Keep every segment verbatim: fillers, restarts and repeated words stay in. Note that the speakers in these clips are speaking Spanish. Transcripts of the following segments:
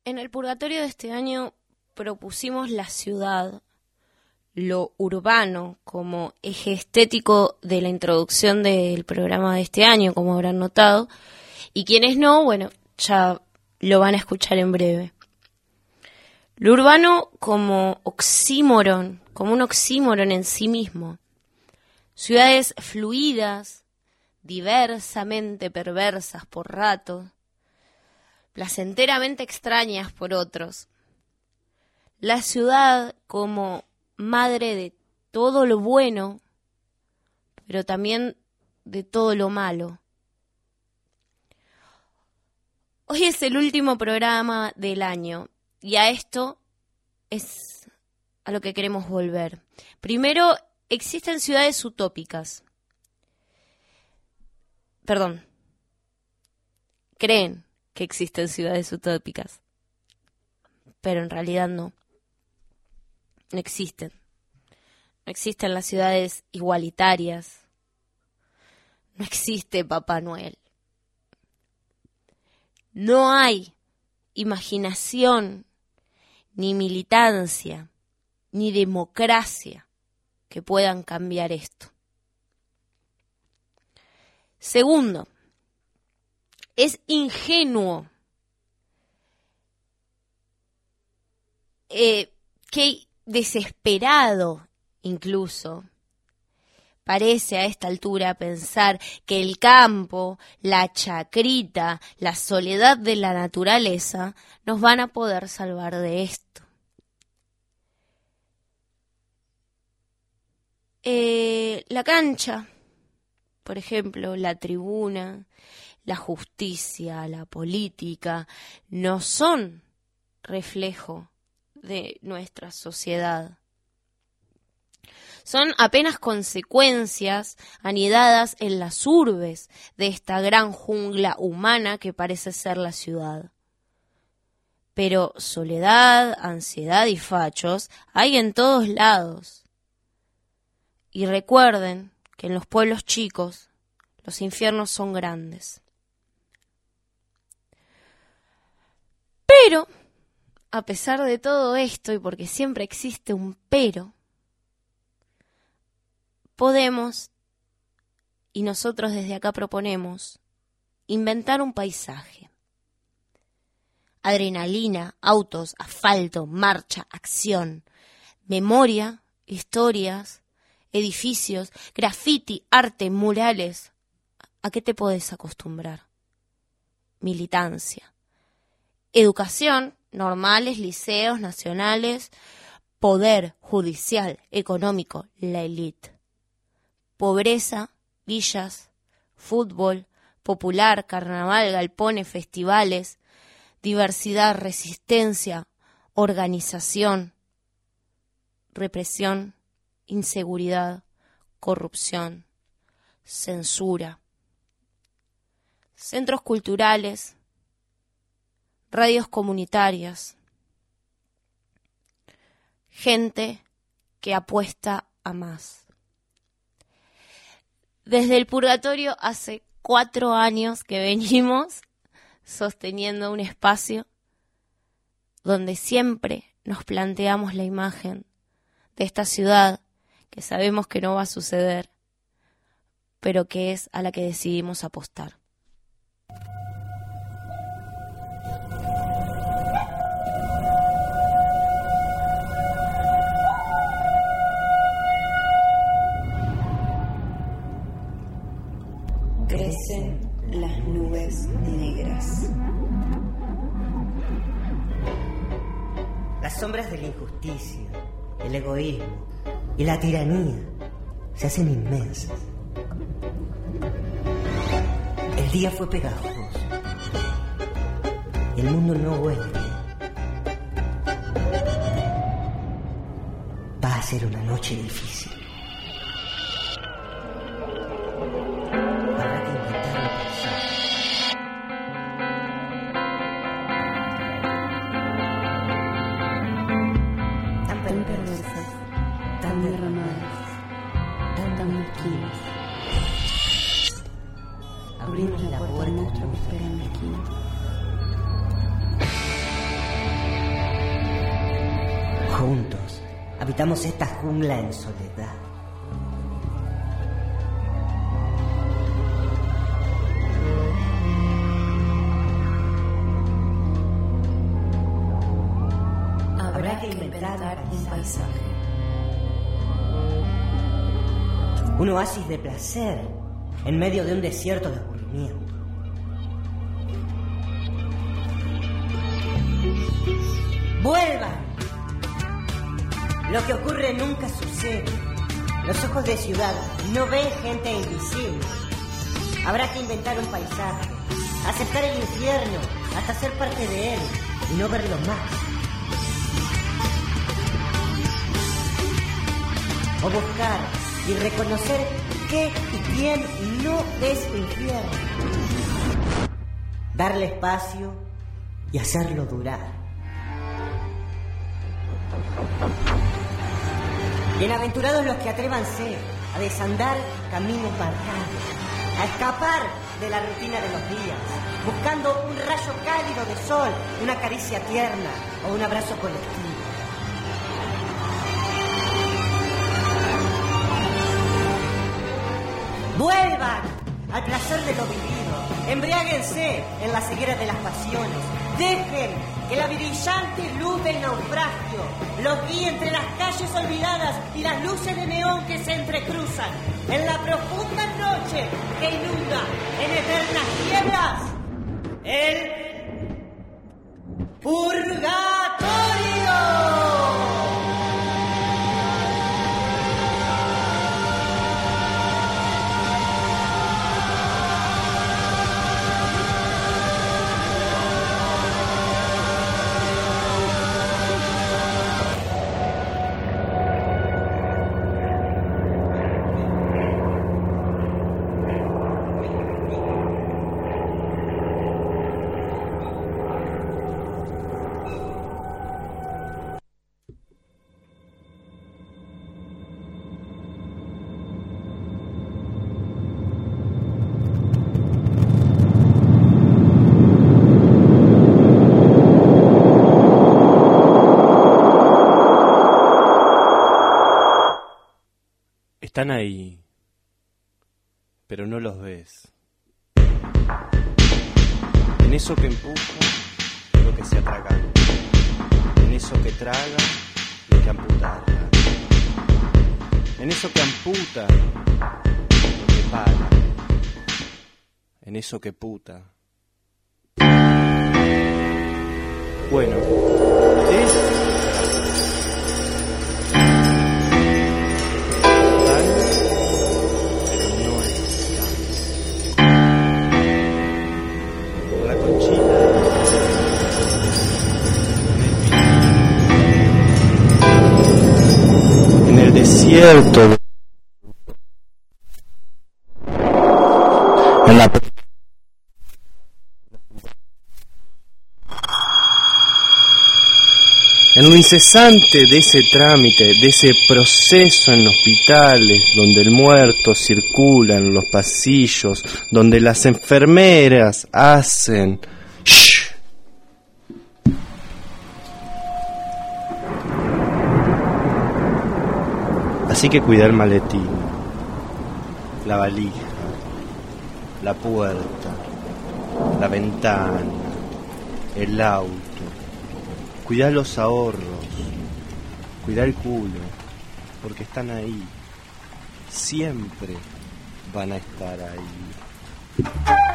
En el purgatorio de este año propusimos la ciudad, lo urbano, como eje estético de la introducción del programa de este año, como habrán notado, y quienes no, bueno, ya lo van a escuchar en breve. Lo urbano como oxímoron, como un oxímoron en sí mismo. Ciudades fluidas, diversamente perversas por ratos, placenteramente extrañas por otros. La ciudad como madre de todo lo bueno, pero también de todo lo malo. Hoy es el último programa del año y a esto es a lo que queremos volver. Primero, existen ciudades utópicas. Perdón, creen que existen ciudades utópicas, pero en realidad no. No existen. No existen las ciudades igualitarias. No existe Papá Noel. No hay imaginación, ni militancia, ni democracia que puedan cambiar esto. Segundo, es ingenuo eh, que desesperado incluso parece a esta altura pensar que el campo, la chacrita, la soledad de la naturaleza nos van a poder salvar de esto. Eh, la cancha, por ejemplo, la tribuna, la justicia, la política, no son reflejo de nuestra sociedad. Son apenas consecuencias anidadas en las urbes de esta gran jungla humana que parece ser la ciudad. Pero soledad, ansiedad y fachos hay en todos lados. Y recuerden que en los pueblos chicos los infiernos son grandes. Pero, a pesar de todo esto, y porque siempre existe un pero, podemos, y nosotros desde acá proponemos, inventar un paisaje. Adrenalina, autos, asfalto, marcha, acción, memoria, historias, edificios, graffiti, arte, murales. ¿A qué te podés acostumbrar? Militancia. Educación, normales, liceos, nacionales, poder judicial, económico, la élite. Pobreza, villas, fútbol, popular, carnaval, galpones, festivales, diversidad, resistencia, organización, represión, inseguridad, corrupción, censura, centros culturales, radios comunitarias, gente que apuesta a más. Desde el purgatorio hace cuatro años que venimos sosteniendo un espacio donde siempre nos planteamos la imagen de esta ciudad que sabemos que no va a suceder, pero que es a la que decidimos apostar. Crecen las nubes negras. Las sombras de la injusticia, el egoísmo y la tiranía se hacen inmensas. El día fue pegajoso. El mundo no vuelve. Va a ser una noche difícil. Habrá que inventar un paisaje. Tan perversas, tan derramadas, tan tan mezquinas. Abrimos la puerta a nuestra mujer en la esquina. juntos habitamos esta jungla en soledad. Habrá que inventar un paisaje. Un oasis de placer en medio de un desierto de aburrimiento. ¡Vuelvan! Lo que ocurre nunca sucede. Los ojos de ciudad no ven gente invisible. Habrá que inventar un paisaje, aceptar el infierno hasta ser parte de él y no verlo más. O buscar y reconocer qué y quién no es infierno. Darle espacio y hacerlo durar. Bienaventurados los que atrévanse a desandar caminos marcados, a escapar de la rutina de los días, buscando un rayo cálido de sol, una caricia tierna o un abrazo colectivo. ¡Vuelvan al placer de lo vivido! ¡Embriáguense en la ceguera de las pasiones! ¡Dejen que la brillante luz del naufragio los guíe entre las calles olvidadas y las luces de neón que se entrecruzan en la profunda noche que inunda en eternas nieblas el purgatorio! Están ahí, pero no los ves. En eso que empuja, lo que se atraganta. En eso que traga, lo que amputa. En eso que amputa, lo que paga. En eso que puta. Bueno, es... Desierto en la en lo incesante de ese trámite, de ese proceso en hospitales donde el muerto circula en los pasillos, donde las enfermeras hacen shh. Así que cuida el maletín, la valija, la puerta, la ventana, el auto. Cuida los ahorros, cuida el culo, porque están ahí. Siempre van a estar ahí.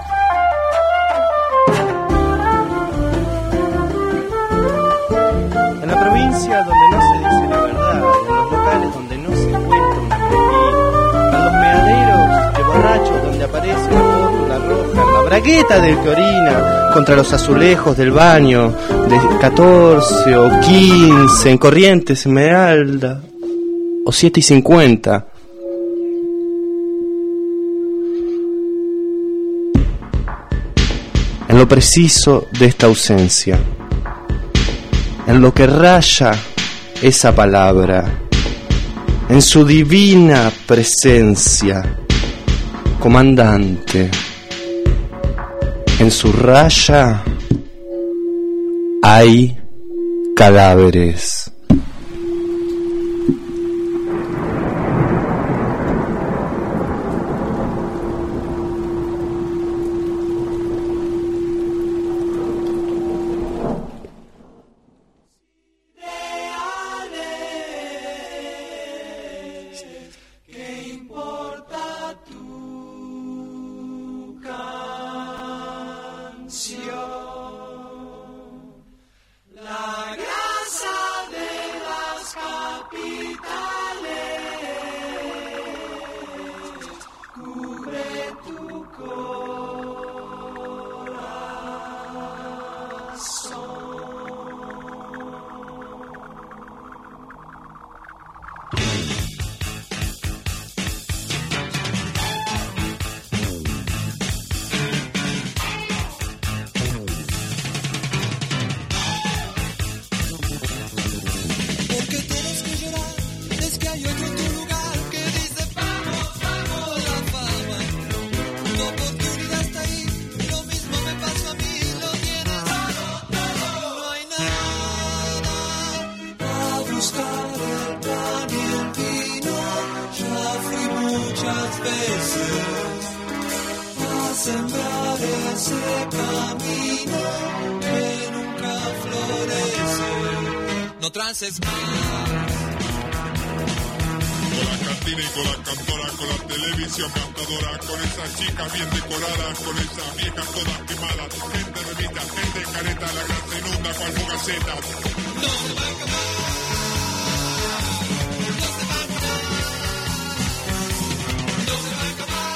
En la provincia donde no se dice la verdad, en los locales donde no se cuenta una mentira, en los meaderos de borrachos donde aparece la rótula roja, en la bragueta del que orina contra los azulejos del baño de catorce o quince, en Corrientes, Esmeralda, o siete y cincuenta. En lo preciso de esta ausencia, en lo que raya esa palabra, en su divina presencia, comandante, en su raya hay cadáveres. ese camino que nunca florece. No trances más. Con la cantina y con la cantora, con la televisión cantadora, con esas chicas bien decoradas, con esas viejas todas quemadas, gente remita, gente careta, la gran se inunda cual fugaceta. No se va a acabar. No se va a acabar. No se va a acabar.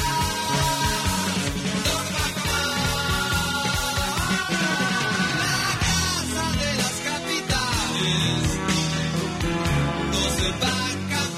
No se va a acabar. La casa de las capitales no se va a acabar.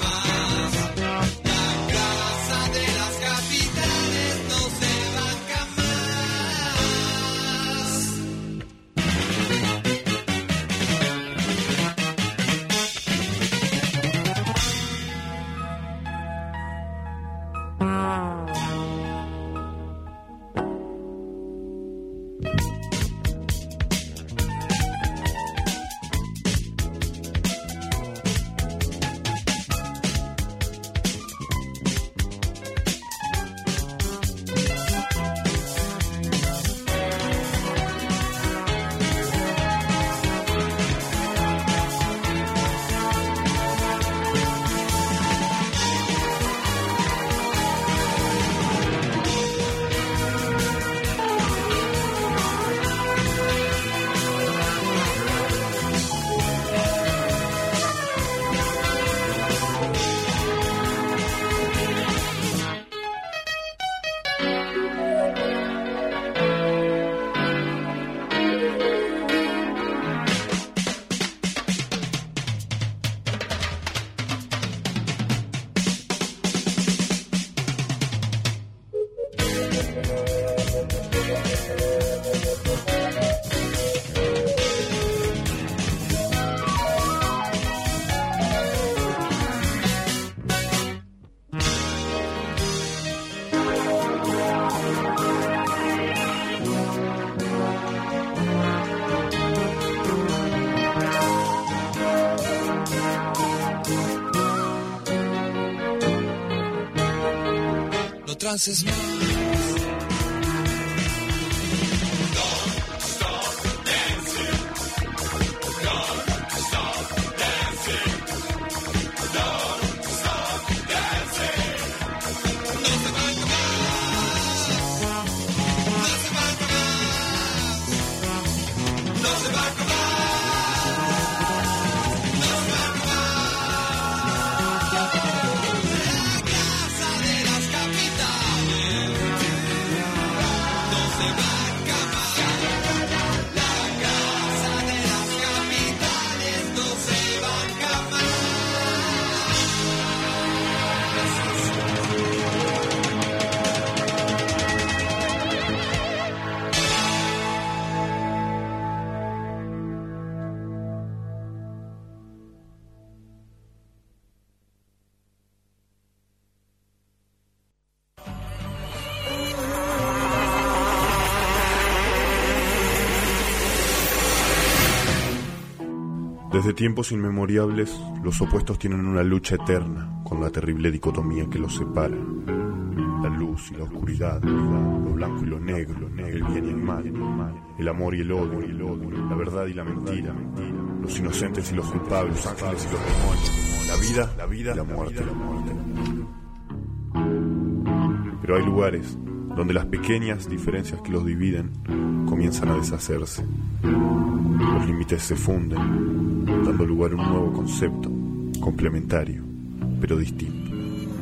Trances más. Desde tiempos inmemoriales, los opuestos tienen una lucha eterna con la terrible dicotomía que los separa. La luz y la oscuridad, lo blanco y lo negro, el bien y el mal, el amor y el odio, la verdad y la mentira, los inocentes y los culpables, los ángeles y los demonios, la vida, la vida y la muerte. Pero hay lugares donde las pequeñas diferencias que los dividen comienzan a deshacerse. Los límites se funden, dando lugar a un nuevo concepto, complementario, pero distinto.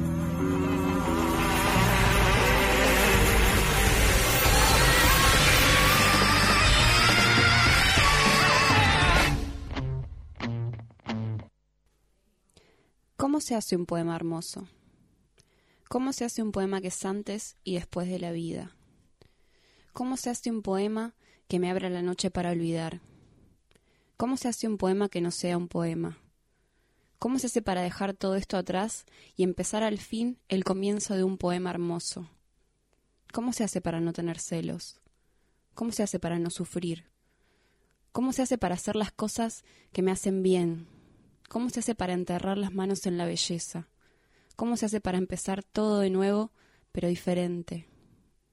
¿Cómo se hace un poema hermoso? ¿Cómo se hace un poema que es antes y después de la vida? ¿Cómo se hace un poema que me abra la noche para olvidar? ¿Cómo se hace un poema que no sea un poema? ¿Cómo se hace para dejar todo esto atrás y empezar al fin el comienzo de un poema hermoso? ¿Cómo se hace para no tener celos? ¿Cómo se hace para no sufrir? ¿Cómo se hace para hacer las cosas que me hacen bien? ¿Cómo se hace para enterrar las manos en la belleza? ¿Cómo se hace para empezar todo de nuevo, pero diferente?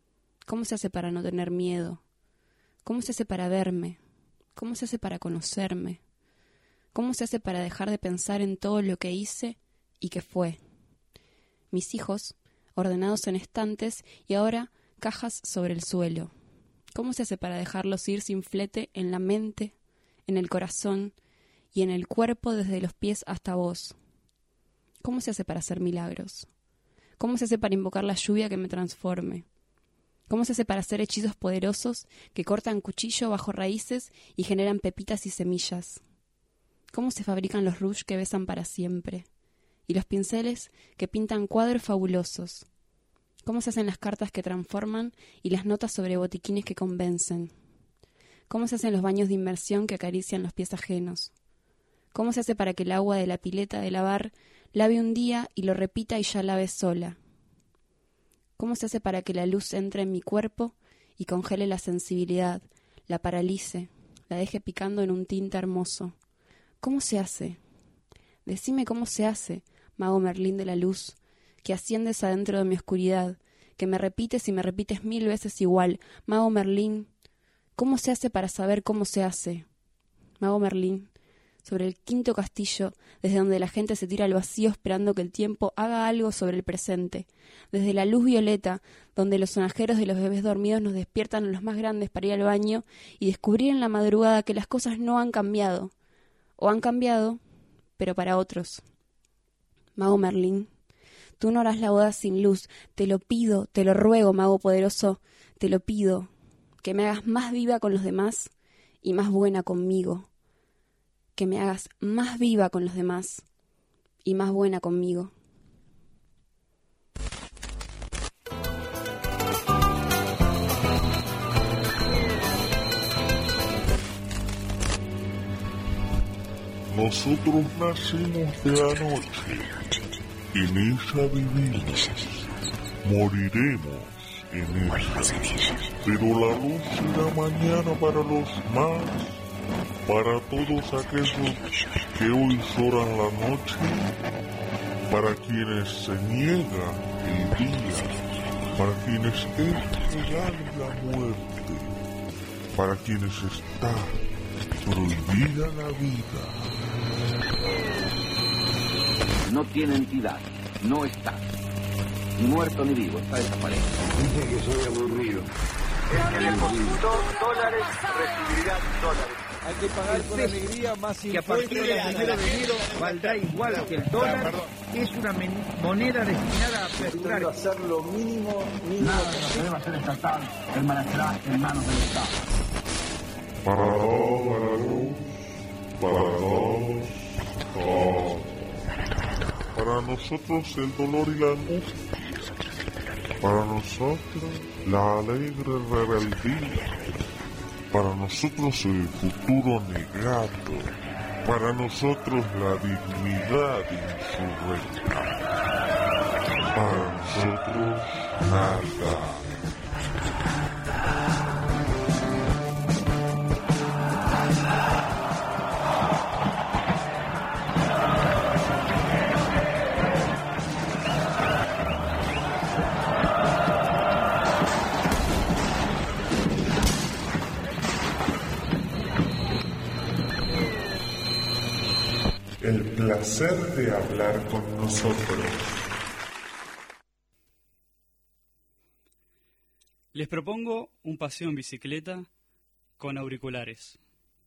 ¿Cómo se hace para no tener miedo? ¿Cómo se hace para verme? ¿Cómo se hace para conocerme? ¿Cómo se hace para dejar de pensar en todo lo que hice y que fue? Mis hijos, ordenados en estantes y ahora cajas sobre el suelo. ¿Cómo se hace para dejarlos ir sin flete en la mente, en el corazón y en el cuerpo desde los pies hasta vos? ¿Cómo se hace para hacer milagros? ¿Cómo se hace para invocar la lluvia que me transforme? ¿Cómo se hace para hacer hechizos poderosos que cortan cuchillo bajo raíces y generan pepitas y semillas? ¿Cómo se fabrican los rouges que besan para siempre? Y los pinceles que pintan cuadros fabulosos. ¿Cómo se hacen las cartas que transforman y las notas sobre botiquines que convencen? ¿Cómo se hacen los baños de inmersión que acarician los pies ajenos? ¿Cómo se hace para que el agua de la pileta de lavar lave un día y lo repita y ya lave sola? ¿Cómo se hace para que la luz entre en mi cuerpo y congele la sensibilidad, la paralice, la deje picando en un tinte hermoso? ¿Cómo se hace? Decime cómo se hace, mago Merlín de la luz, que asciendes adentro de mi oscuridad, que me repites y me repites mil veces igual. Mago Merlín, ¿cómo se hace para saber cómo se hace? Mago Merlín, sobre el quinto castillo, desde donde la gente se tira al vacío esperando que el tiempo haga algo sobre el presente, desde la luz violeta, donde los sonajeros de los bebés dormidos nos despiertan a los más grandes para ir al baño y descubrir en la madrugada que las cosas no han cambiado, o han cambiado, pero para otros. Mago Merlín, tú no harás la boda sin luz, te lo pido, te lo ruego, mago poderoso, te lo pido, que me hagas más viva con los demás y más buena conmigo. Que me hagas más viva con los demás y más buena conmigo. Nosotros nacimos de la noche, en ella vivimos, moriremos en ella, pero la luz será mañana para los más. Para todos aquellos que hoy lloran la noche, para quienes se niega el día, para quienes es real la muerte, para quienes está prohibida la vida. No tiene entidad, no está, ni muerto ni vivo, está desaparecido. Dice que soy aburrido. El que depositó dólares recibirá dólares. Hay que pagar con alegría más que a partir del primero de enero valdrá igual que el dólar, es una moneda destinada a perdurar. Hacer lo mínimo, mínimo. Nada que no se deba hacer estatal, permanecerá en manos del Estado. Para todos, para todos, todos. Para nosotros el dolor y la angustia. Para nosotros la alegre rebeldía. Para nosotros el futuro negado, para nosotros la dignidad insurrecta, para nosotros nada. El placer de hablar con nosotros. Les propongo un paseo en bicicleta con auriculares.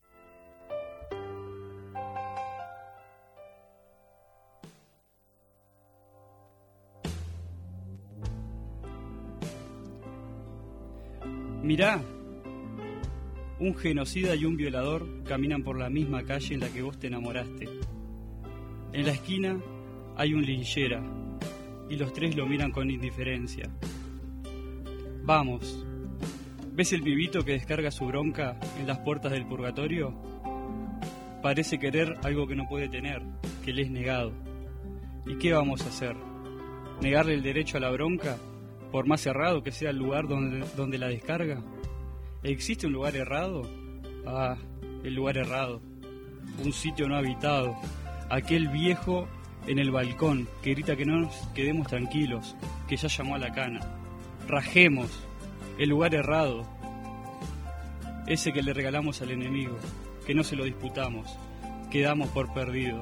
Mirá, un genocida y un violador caminan por la misma calle en la que vos te enamoraste. En la esquina hay un linchera y los tres lo miran con indiferencia. Vamos, ¿ves el pibito que descarga su bronca en las puertas del purgatorio? Parece querer algo que no puede tener, que le es negado. ¿Y qué vamos a hacer? ¿Negarle el derecho a la bronca, por más errado que sea el lugar donde, donde la descarga? ¿Existe un lugar errado? Ah, el lugar errado. Un sitio no habitado. Aquel viejo en el balcón que grita que no nos quedemos tranquilos, que ya llamó a la cana. Rajemos, el lugar errado, ese que le regalamos al enemigo, que no se lo disputamos, que damos por perdido.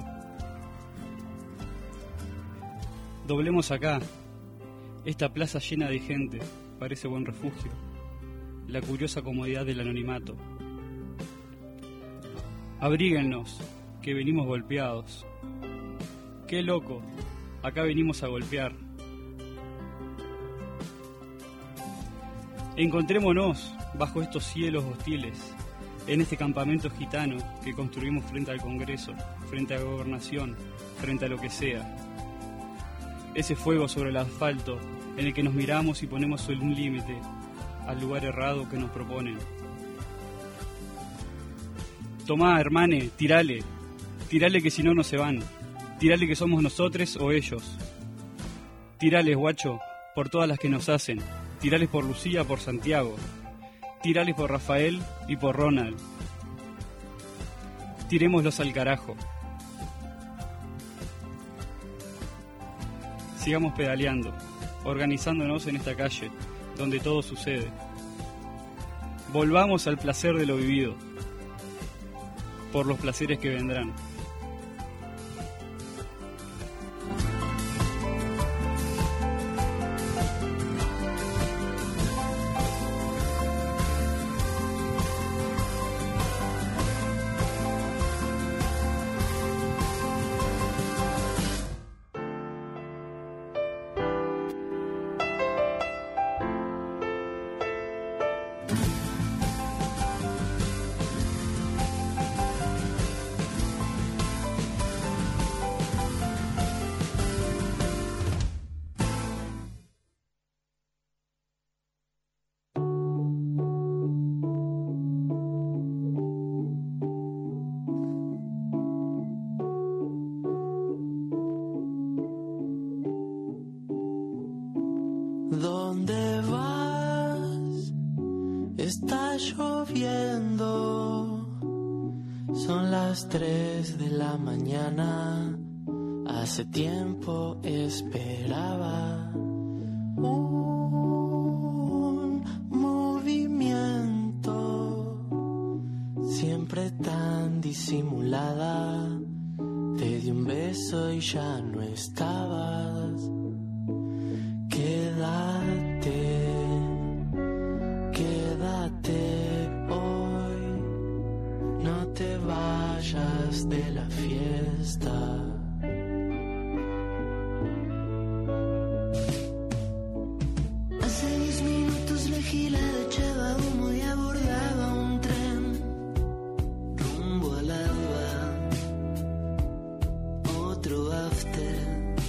Doblemos acá, esta plaza llena de gente, parece buen refugio, la curiosa comodidad del anonimato. Abríguennos, que venimos golpeados. Qué loco, acá venimos a golpear. Encontrémonos bajo estos cielos hostiles, en este campamento gitano que construimos frente al Congreso, frente a la gobernación, frente a lo que sea. Ese fuego sobre el asfalto en el que nos miramos y ponemos un límite al lugar errado que nos proponen. Tomá, hermane, tirale, tirale que si no, no se van. Tirale que somos nosotros o ellos. Tirales, guacho, por todas las que nos hacen. Tirales por Lucía, por Santiago. Tirales por Rafael y por Ronald. Tirémoslos al carajo. Sigamos pedaleando, organizándonos en esta calle, donde todo sucede. Volvamos al placer de lo vivido, por los placeres que vendrán. ¿Dónde vas? Está lloviendo. Son las tres de la mañana. Hace tiempo esperaba un movimiento. Siempre tan disimulada. Te di un beso y ya no estabas. Quédate, quédate hoy, no te vayas de la fiesta. Hace diez minutos la gilada echaba humo y abordaba un tren rumbo al alba, otro after.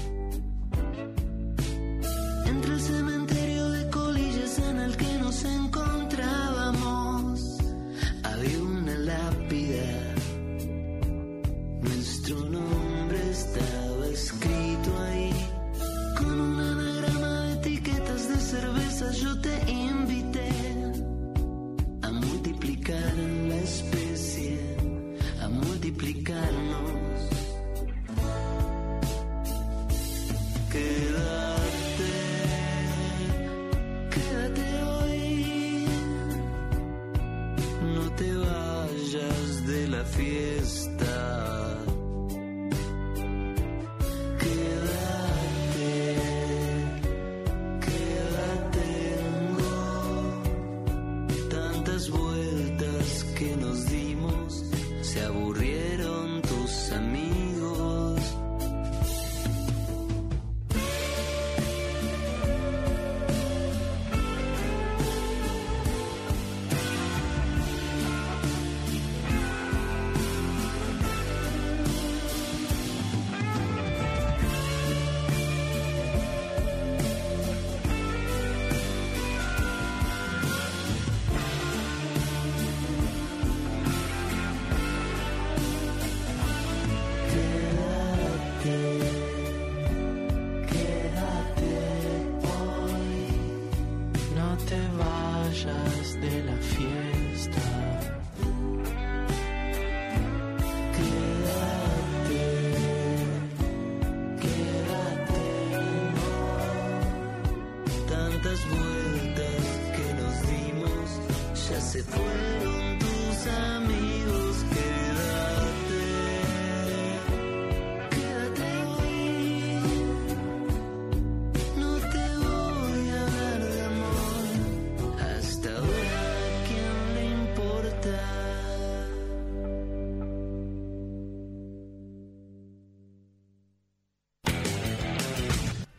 Entre el cementerio de colillas en el que nos encontrábamos había una lápida. Nuestro nombre estaba escrito ahí con un anagrama de etiquetas de cerveza. Yo te invité a multiplicar la especie, a multiplicarnos. Quédate, quédate hoy, no te vayas de la fiesta. Quédate, quédate, tengo tantas vueltas que nos dimos, se aburrieron tus amigos.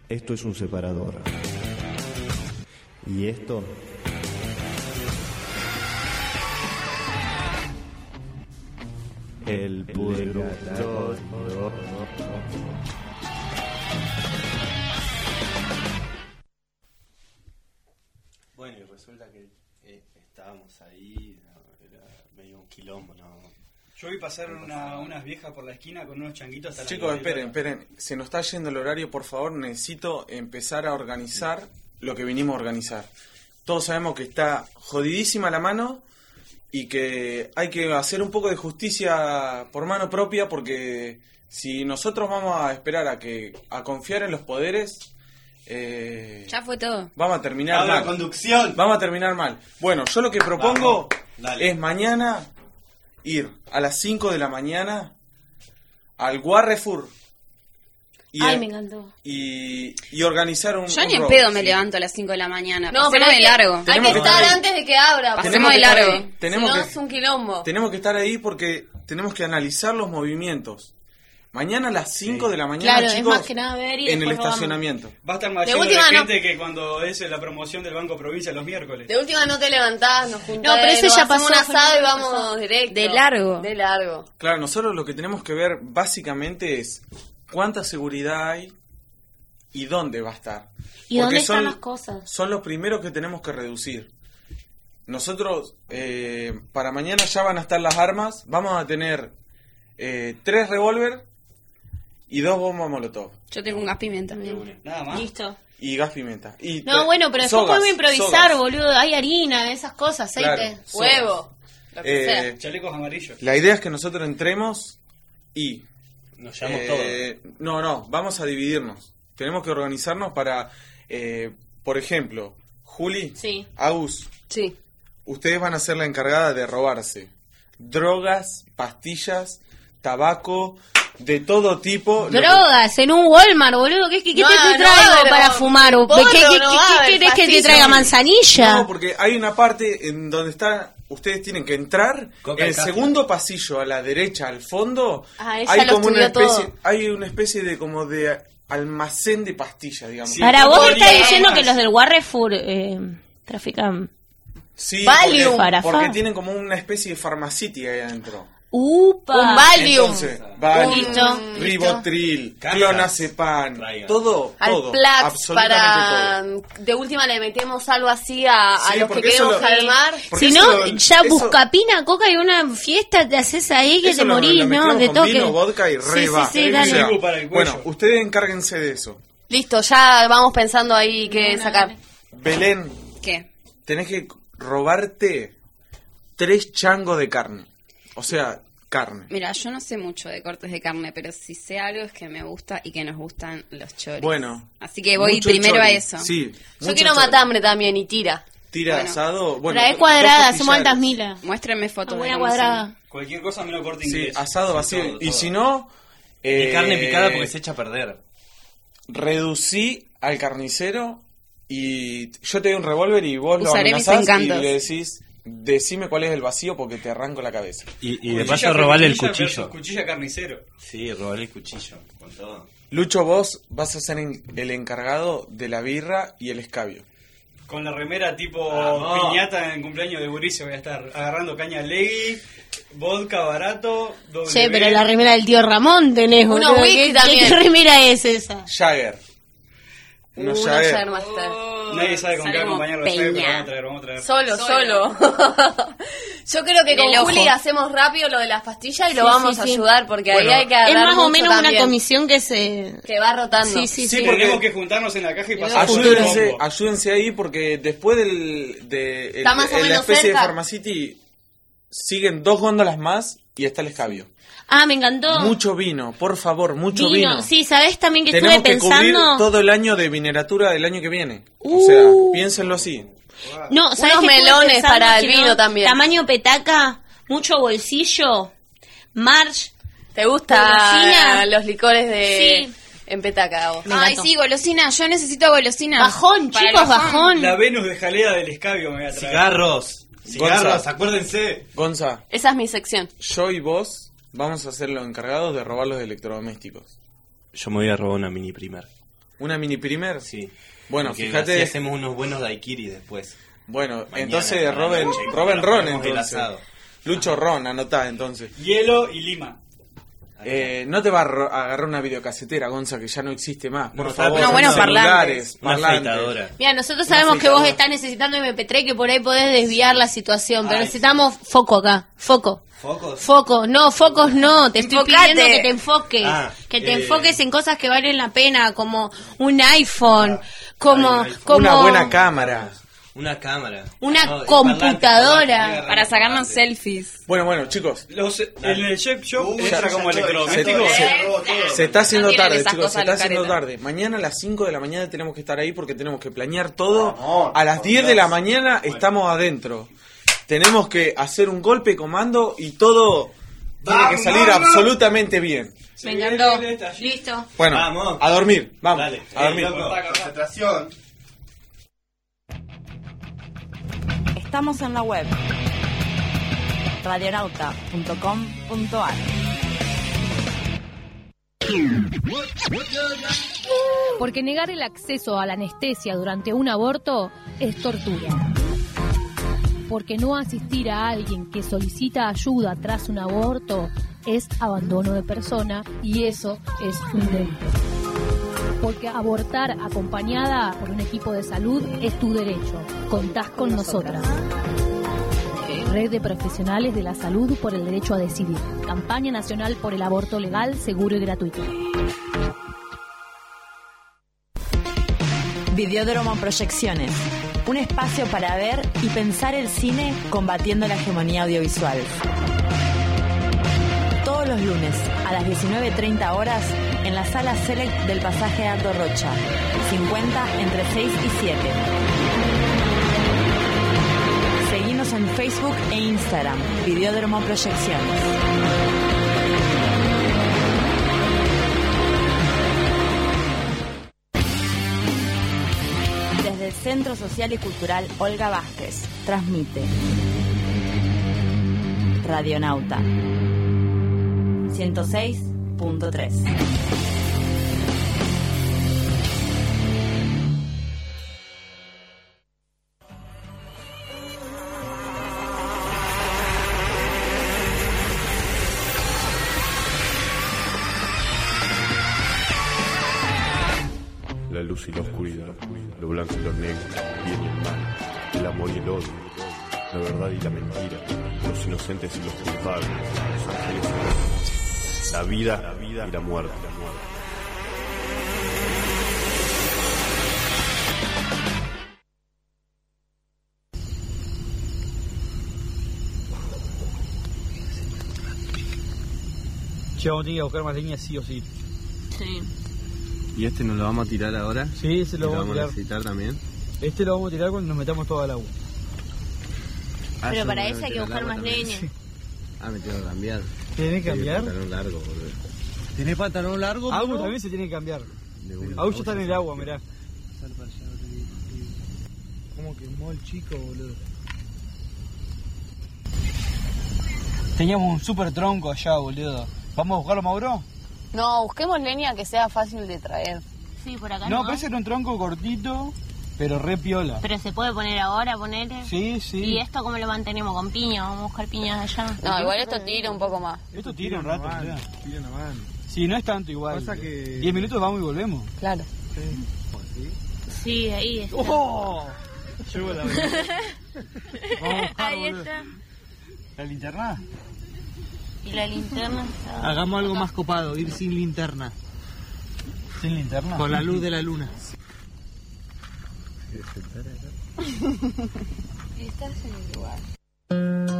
Esto es un separador. Y esto... El purgatorio. Bueno, y resulta que eh, estábamos ahí, no, era medio un quilombo, ¿no? Yo vi pasar una, unas viejas por la esquina con unos changuitos hasta la Chicos, rodilla. esperen, esperen. Se nos está yendo el horario, por favor. Necesito empezar a organizar lo que vinimos a organizar. Todos sabemos que está jodidísima la mano y que hay que hacer un poco de justicia por mano propia, porque si nosotros vamos a esperar a que a confiar en los poderes, eh, Ya fue todo. vamos a terminar Habla mal. conducción. Vamos a terminar mal. Bueno, yo lo que propongo Vamos, dale. es mañana ir a las cinco de la mañana al Warrefur y, Ay, me encantó. y, y organizar un Yo un ni en robo. pedo me levanto a las cinco de la mañana. No, Pasemos pero hay de que, largo. hay Tenemos que que estar estar ahí. antes de que abra. Tenemos Pasemos que de estar largo. ahí. Tenemos Si no, que, es un quilombo. tenemos que estar ahí porque tenemos que analizar los movimientos. Mañana a las cinco de la mañana, Claro, es chicos, más que nada ver y en el después vamos. estacionamiento. Va a estar más De lleno de última, no. gente que cuando es la promoción del Banco Provincia los miércoles. De última no te levantás, nos juntás, No, pero eso nos ya hacemos pasó, un fue asado y el vamos pasado. directo. De largo. De largo. Claro, nosotros lo que tenemos que ver básicamente es cuánta seguridad hay y dónde va a estar. ¿Y Porque dónde son, están las cosas? son los primeros que tenemos que reducir. Nosotros, eh, para mañana ya van a estar las armas. Vamos a tener eh, tres revólver y dos bombas molotov. Yo tengo un gas pimienta también. Nada más. Listo. Y gas pimienta. Y No, te- bueno, pero después sogas, podemos improvisar, sogas. boludo. Hay harina, esas cosas, aceite. Claro, sogas. Huevo. Lo que Eh, sea. Chalecos amarillos. La idea es que nosotros entremos y... Nos llevamos eh, No, no, vamos a dividirnos. Tenemos que organizarnos para, eh, por ejemplo, Juli, Sí. Agus, Sí. ustedes van a ser la encargada de robarse drogas, pastillas, tabaco, de todo tipo. Lo que- Drogas, en un Walmart, boludo. ¿Qué, qué, qué No, te no traigo va a haber, para no. fumar? ¿O Porro ¿Qué, qué, qué, no qué va a haber, querés que te pastillas. traiga? ¿Manzanilla? No, porque hay una parte en donde está, ustedes tienen que entrar, Coca en y el café. segundo pasillo a la derecha, al fondo, Ah, ella hay lo como una estudió especie, todo. hay una especie de como de almacén de pastillas, digamos. Sí. Para vos me Podría- estás diciendo que los del Warrefur eh, trafican. Sí, Valium. porque, Farafá. porque tienen como una especie de farmacéutica ahí adentro. ¡Upa! Un Valium. Entonces, Valium, Listo, Ribotril, Cartas. clonazepam, Traigan. todo, Al todo, Plax absolutamente para... todo. De última le metemos algo así a, a Sí, los que porque eso queremos lo- calmar. Porque Si eso no, lo- ya eso- buscapina, coca y una fiesta te haces ahí que eso te lo- morís, lo ¿no? mezclamos De con toque. vino, vodka y re Sí, va. sí, sí, O dale. sea, Algo para el cuello. bueno, ustedes encárguense de eso. Listo, ya vamos pensando ahí qué Una, sacar. dale. Belén, ¿Qué? tenés que robarte tres changos de carne. O sea, carne. Mira, yo no sé mucho de cortes de carne, pero si sé algo es que me gusta y que nos gustan los choris. Bueno. Así que voy mucho primero a chori. eso. Sí. Yo mucho quiero chori. matambre también y tira. Tira Bueno. asado. Bueno, Trae dos cuadrada, hacemos costillares. altas milas. Muéstrenme fotos Una de buena cómo son. cuadrada. Cualquier cosa menos corte Sí, inglés. asado vacío. todo, Y todo. si no... eh, Y carne picada porque se echa a perder. Reducí al carnicero y yo te doy un revólver y vos lo Usaré mis amenazás y encantos. le decís, decime cuál es el vacío porque te arranco la cabeza. Y, y de Cuchilla paso robarle el feminilla cuchillo. versus Cuchilla carnicero. Sí, robarle el cuchillo. Con todo. Lucho, vos vas a ser en- el encargado de la birra y el escabio. Con la remera tipo Vamos. piñata en cumpleaños de Buricio voy a estar agarrando caña Legui, vodka barato, doble Che, B. pero la remera del tío Ramón tenés, Unos boludo. whisky ¿Qué, también. ¿Qué remera es esa? Jagger. Uh, Unos una Jagger. Jägermeister. Nadie sabe con qué Salimos acompañarlo, sabe, pero peña. vamos a traer, vamos a traer. Solo, solo. Yo creo que En con el ojo. Juli hacemos rápido lo de las pastillas y lo Sí, vamos sí, a sí. ayudar porque Bueno, ahí hay que Es agarrar más o mucho menos también, una comisión que se... que va rotando. Sí, sí, Sí, sí. porque- Tenemos que juntarnos en la caja y pasar por el Ayúdense, combo. ayúdense ahí porque después del, de el- Está más o en la menos especie cerca. de Pharmacity siguen dos góndolas más y está el escabio. Ah, me encantó. Mucho vino, por favor, mucho vino. Vino. Sí, ¿sabés también que Tenemos estuve que cubrir pensando? todo el año de mineratura del año que viene. Uh. O sea, piénsenlo así. No, ¿sabés Unos qué estuve melones pensando? para el Que no- vino también. Tamaño petaca, mucho bolsillo, march. ¿Te gustan Golosina. los licores de Sí. en petaca? vos? Me Ay, encantó. sí, golosina. Yo necesito golosina. Bajón, Para el chicos, bajón. La Venus de jalea del escabio me voy a traer. Cigarros. Cigarros, Gonza. acuérdense. Gonza, Esa es mi sección. yo y vos vamos a ser los encargados de robar los electrodomésticos. Yo me voy a robar una mini primer. ¿Una mini primer? Sí. Bueno, Porque fíjate. así hacemos unos buenos daiquiri después. Bueno, Mañana entonces por la Roben, noche, Roben cuando Ron, hagamos el entonces. asado. Lucho Ron, anotá entonces. Hielo y lima. Eh, no te va a ro- a agarrar una videocasetera, Gonza, que ya no existe más. Por No, favor, no, bueno, celulares, Una parlantes. afeitadora. Mira, nosotros Una sabemos que afeitadora. vos estás necesitando eme pe tres, que por ahí podés desviar la situación, pero Ay, necesitamos foco acá, foco. ¿Focos? Foco, no, focos no, te estoy Enfocate. pidiendo que te enfoques, Ah, que te eh. enfoques en cosas que valen la pena, como un iPhone, como, Ay, un iPhone. como Una buena cámara. Una cámara. Una No, computadora. parlante, parlante, Para sacarnos parlante. selfies. Bueno, bueno, chicos. Los, en el chef shop Uh, entra ya- como ya- electrodoméstico. se- Se- Se está haciendo No tienen tarde, esas chicos, se cosas está los haciendo caretas. tarde. Mañana a las cinco de la mañana tenemos que estar ahí porque tenemos que planear todo. A las diez de la mañana estamos adentro. Tenemos que hacer un golpe comando y todo tiene que salir absolutamente bien. Me encantó. Listo. Bueno, Vamos. a dormir, vamos, Dale. a dormir. Eh, loco, concentración. Estamos en la web radionauta punto com punto a r. Porque negar el acceso a la anestesia durante un aborto es tortura. Porque no asistir a alguien que solicita ayuda tras un aborto es abandono de persona y eso es un delito. Porque abortar acompañada por un equipo de salud es tu derecho. Contás con nosotras. Red de Profesionales de la Salud por el Derecho a Decidir. Campaña Nacional por el Aborto Legal, Seguro y Gratuito. Videódromo Proyecciones. Un espacio para ver y pensar el cine combatiendo la hegemonía audiovisual. Todos los lunes a las diecinueve treinta horas en la sala Select del pasaje Aldo Rocha, cincuenta entre seis y siete. Seguinos en Facebook e Instagram, Videódromo Proyecciones. Desde el Centro Social y Cultural Olga Vázquez, transmite Radionauta ciento seis punto tres. La luz y la oscuridad, lo blanco y lo negro, el bien y el mal, el amor y el odio, la verdad y la mentira, los inocentes y los culpables, los ángeles y los demonios, la vida y la muerte. Che, vamos a tener que buscar más leña sí o sí. Sí. ¿Y este nos lo vamos a tirar ahora? Sí, ese lo ¿Y vamos a vamos a tirar. necesitar también? Este lo vamos a tirar cuando nos metamos todo al agua. Ah, Pero yo para me eso voy a hay que meter al buscar agua más también. leña. Ah, me tengo que cambiar. ¿Tenés que cambiar? Pantalón largo, boludo. ¿Tenés pantalón largo? Agus bro? también se tiene que cambiar. De una. Agus ya está en el agua, mirá. ¿Cómo quemó el chico, boludo? Teníamos un super tronco allá, boludo. ¿Vamos a buscarlo, Mauro? No, busquemos leña que sea fácil de traer. Sí, por acá No, no. parece que era un tronco cortito, pero re piola. Pero se puede poner ahora, poner. Sí, sí. ¿Y esto cómo lo mantenemos? ¿Con piña? Vamos a buscar piñas allá. No, igual esto tira un poco más. Esto tira un rato, nomás, mirá. tira nomás. Sí, no es tanto igual. Pasa que- Diez minutos vamos y volvemos. Claro. Sí, ahí está. ¡Oh! Llegó la vez. Vamos a buscar, Ahí boludo. está. ¿La linterna? Y la linterna está. Hagamos algo más copado, ir sin linterna. ¿Sin linterna? Con la luz de la luna. Estás en el lugar.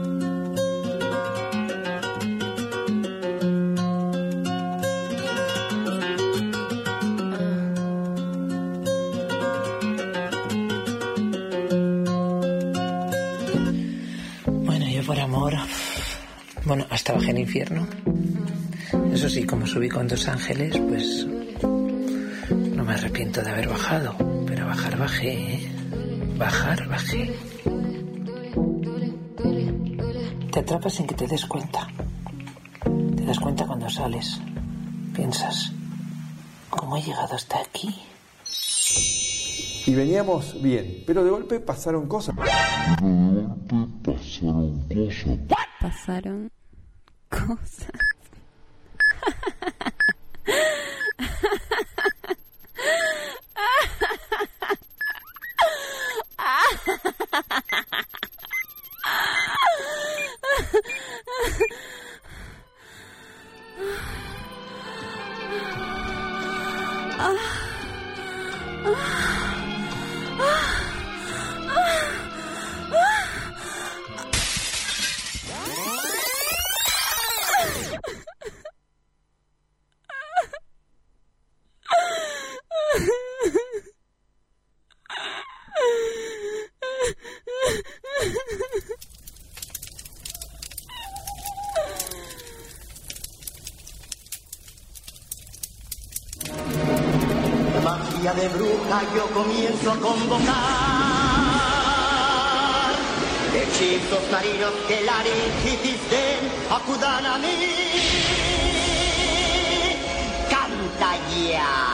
Bueno, yo por amor, bueno, hasta bajé al infierno. Eso sí, como subí con dos ángeles, pues no me arrepiento de haber bajado. Pero bajar bajé, ¿eh? Bajar bajé. Te atrapas sin que te des cuenta. Te das cuenta cuando sales. Piensas, ¿Cómo he llegado hasta aquí? Y veníamos bien, pero de golpe pasaron cosas. Pero de golpe pasaron cosas. Pasaron cosas. Magia de bruja yo comienzo a convocar hechizos marinos que la laringitis den acudan a mí. Canta ya.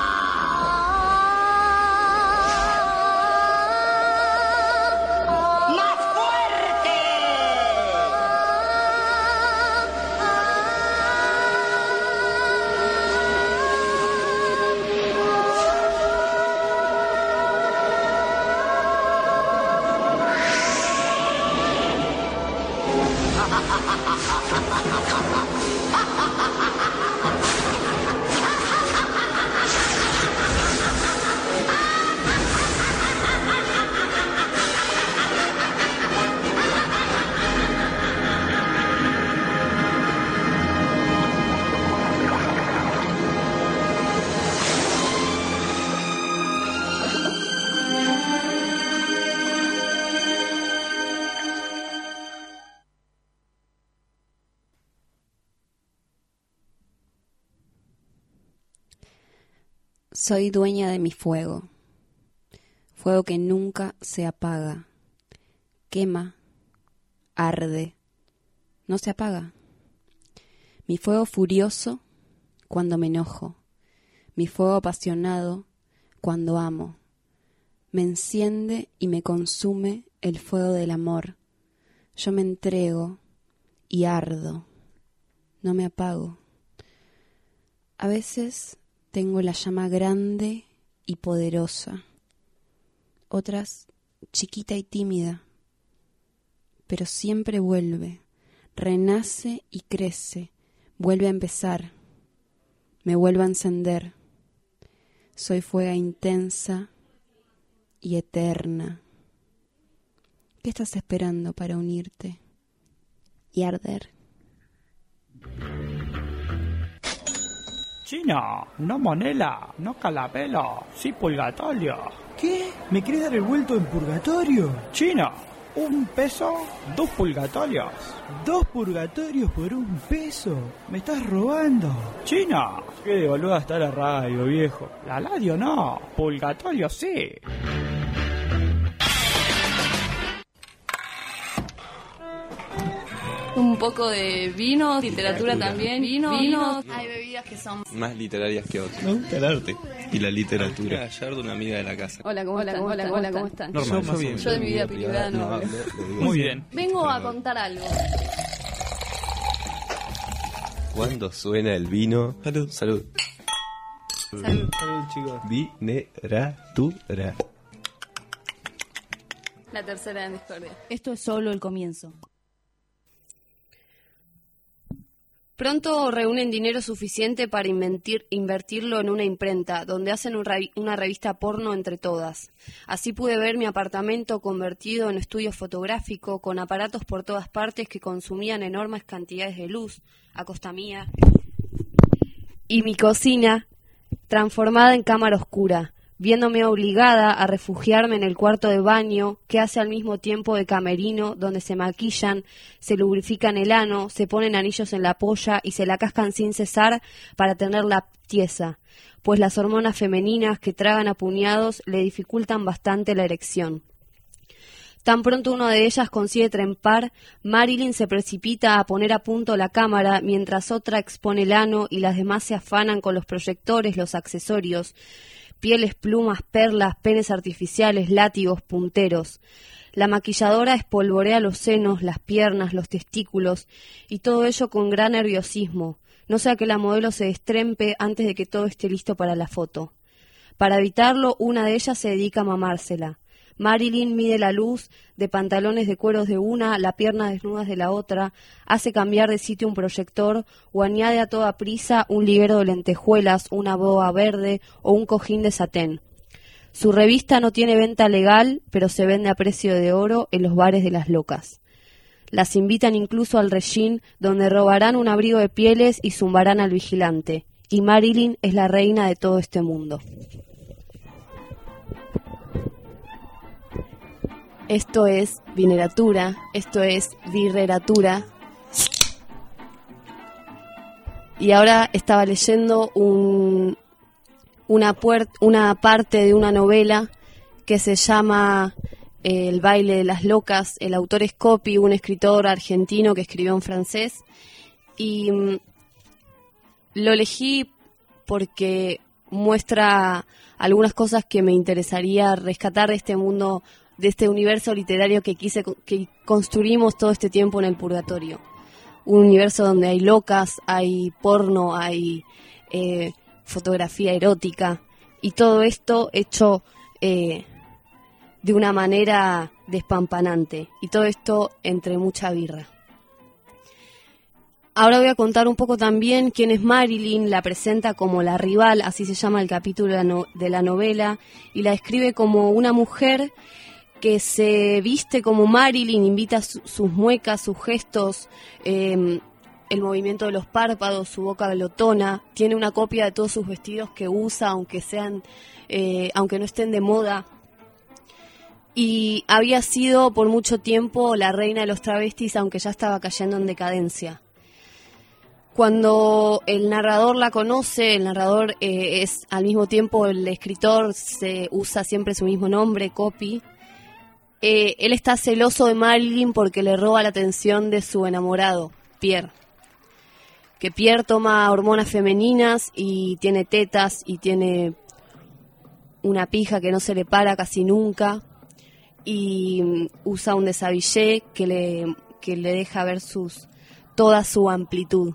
Soy dueña de mi fuego, fuego que nunca se apaga, quema, arde, no se apaga. Mi fuego furioso cuando me enojo, mi fuego apasionado cuando amo. Me enciende y me consume el fuego del amor. Yo me entrego y ardo, no me apago. A veces tengo la llama grande y poderosa, otras chiquita y tímida, pero siempre vuelve, renace y crece, vuelve a empezar, me vuelve a encender. Soy fuega intensa y eterna. ¿Qué estás esperando para unirte y arder? China, no monela, no calapelo, sí purgatorio. ¿Qué? ¿Me querés dar el vuelto en purgatorio? China, un peso, dos purgatorios. ¿Dos purgatorios por un peso? ¿Me estás robando? China, qué boluda está la radio, viejo. La radio no, purgatorio sí. Un poco de vino, literatura, literatura. también. Vino, vino. Hay bebidas que son más literarias que otras. Me gusta el arte y la literatura. Ayer de una amiga de la casa. Hola, ¿cómo están? Hola, ¿cómo están? ¿Cómo están? Normal, yo, bien. yo de mi vida privada no hablo. Muy bien. Vengo a contar algo. ¿Cuándo suena el vino? Salud. Salud. Salud. Salud, chicos. Vineratura. La tercera en discordia. Esto es solo el comienzo. Pronto reúnen dinero suficiente para inventir, invertirlo en una imprenta, donde hacen un revi- una revista porno entre todas. Así pude ver mi apartamento convertido en estudio fotográfico, con aparatos por todas partes que consumían enormes cantidades de luz a costa mía, y mi cocina transformada en cámara oscura, viéndome obligada a refugiarme en el cuarto de baño, que hace al mismo tiempo de camerino, donde se maquillan, se lubrifican el ano, se ponen anillos en la polla y se la cascan sin cesar para tenerla tiesa, pues las hormonas femeninas que tragan a puñados le dificultan bastante la erección. Tan pronto una de ellas consigue trepar, Marilyn se precipita a poner a punto la cámara, mientras otra expone el ano y las demás se afanan con los proyectores, los accesorios, pieles, plumas, perlas, penes artificiales, látigos, punteros. La maquilladora espolvorea los senos, las piernas, los testículos, y todo ello con gran nerviosismo, no sea que la modelo se destrempe antes de que todo esté listo para la foto. Para evitarlo, una de ellas se dedica a mamársela. Marilyn mide la luz de pantalones de cueros de una, la pierna desnudas de la otra, hace cambiar de sitio un proyector o añade a toda prisa un liguero de lentejuelas, una boa verde o un cojín de satén. Su revista no tiene venta legal, pero se vende a precio de oro en los bares de las locas. Las invitan incluso al Regine, donde robarán un abrigo de pieles y zumbarán al vigilante. Y Marilyn es la reina de todo este mundo. Esto es vineratura, esto es birreratura. Y ahora estaba leyendo un, una, puer, una parte de una novela que se llama eh, El baile de las locas. El autor es Coppi, un escritor argentino que escribió en francés. Y mm, lo elegí porque muestra algunas cosas que me interesaría rescatar de este mundo, de este universo literario que quise que construimos todo este tiempo en el purgatorio. Un universo donde hay locas, hay porno, hay eh, fotografía erótica, y todo esto hecho eh, de una manera despampanante, y todo esto entre mucha birra. Ahora voy a contar un poco también quién es Marilyn. La presenta como la rival, así se llama el capítulo de la, no, de la novela, y la describe como una mujer que se viste como Marilyn, invita su, sus muecas, sus gestos, eh, el movimiento de los párpados, su boca glotona. Tiene una copia de todos sus vestidos que usa, aunque sean, eh, aunque no estén de moda. Y había sido por mucho tiempo la reina de los travestis, aunque ya estaba cayendo en decadencia. Cuando el narrador la conoce, el narrador eh, es al mismo tiempo el escritor, se usa siempre su mismo nombre, Coppi. Eh, él está celoso de Marilyn porque le roba la atención de su enamorado, Pierre. Que Pierre toma hormonas femeninas y tiene tetas y tiene una pija que no se le para casi nunca, y um, usa un deshabillé que le, que le deja ver sus, toda su amplitud.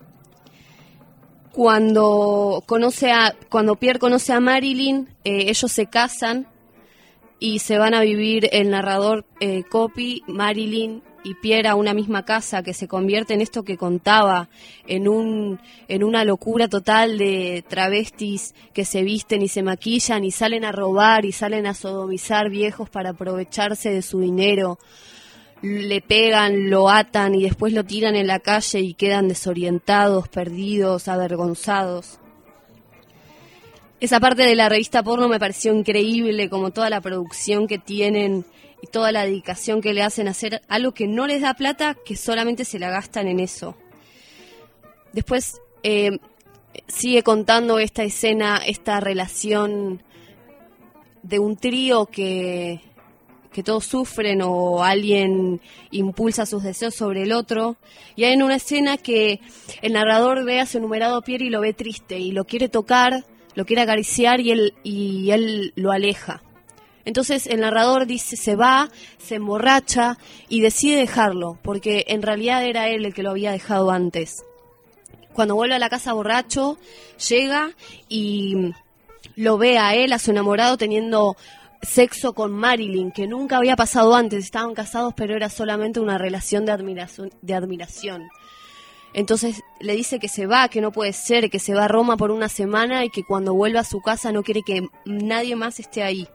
Cuando, conoce a, cuando Pierre conoce a Marilyn, eh, ellos se casan y se van a vivir el narrador eh, Coppi, Marilyn y Pierre a una misma casa, que se convierte en esto que contaba, en un en una locura total de travestis que se visten y se maquillan y salen a robar y salen a sodomizar viejos para aprovecharse de su dinero. Le pegan, lo atan y después lo tiran en la calle y quedan desorientados, perdidos, avergonzados. Esa parte de la revista porno me pareció increíble, como toda la producción que tienen y toda la dedicación que le hacen a hacer algo que no les da plata, que solamente se la gastan en eso. Después eh, sigue contando esta escena, esta relación de un trío que, que todos sufren o alguien impulsa sus deseos sobre el otro. Y hay en una escena que el narrador ve a su enumerado Pierre y lo ve triste y lo quiere tocar, lo quiere acariciar y él, y él lo aleja. Entonces el narrador dice, se va, se emborracha y decide dejarlo, porque en realidad era él el que lo había dejado antes. Cuando vuelve a la casa borracho, llega y lo ve a él, a su enamorado, teniendo sexo con Marilyn, que nunca había pasado antes. Estaban casados, pero era solamente una relación de admiración, de admiración. Entonces le dice que se va, que no puede ser, que se va a Roma por una semana y que cuando vuelva a su casa no quiere que nadie más esté ahí.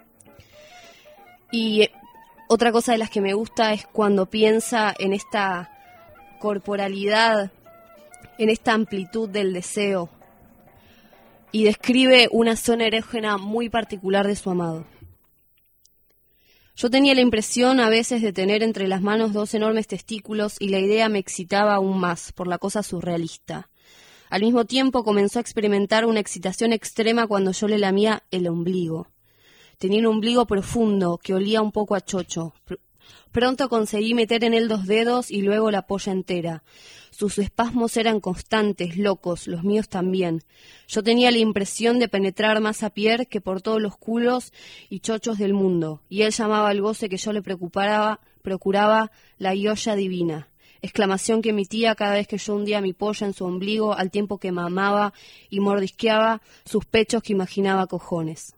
Y otra cosa de las que me gusta es cuando piensa en esta corporalidad, en esta amplitud del deseo, y describe una zona erógena muy particular de su amado. Yo tenía la impresión a veces de tener entre las manos dos enormes testículos y la idea me excitaba aún más por la cosa surrealista. Al mismo tiempo comenzó a experimentar una excitación extrema cuando yo le lamía el ombligo. Tenía un ombligo profundo que olía un poco a chocho. Pr- Pronto conseguí meter en él dos dedos y luego la polla entera. Sus espasmos eran constantes, locos, los míos también. Yo tenía la impresión de penetrar más a Pierre que por todos los culos y chochos del mundo, y él llamaba al goce que yo le preocupaba, procuraba la yoya divina, exclamación que emitía cada vez que yo hundía mi polla en su ombligo al tiempo que mamaba y mordisqueaba sus pechos que imaginaba cojones.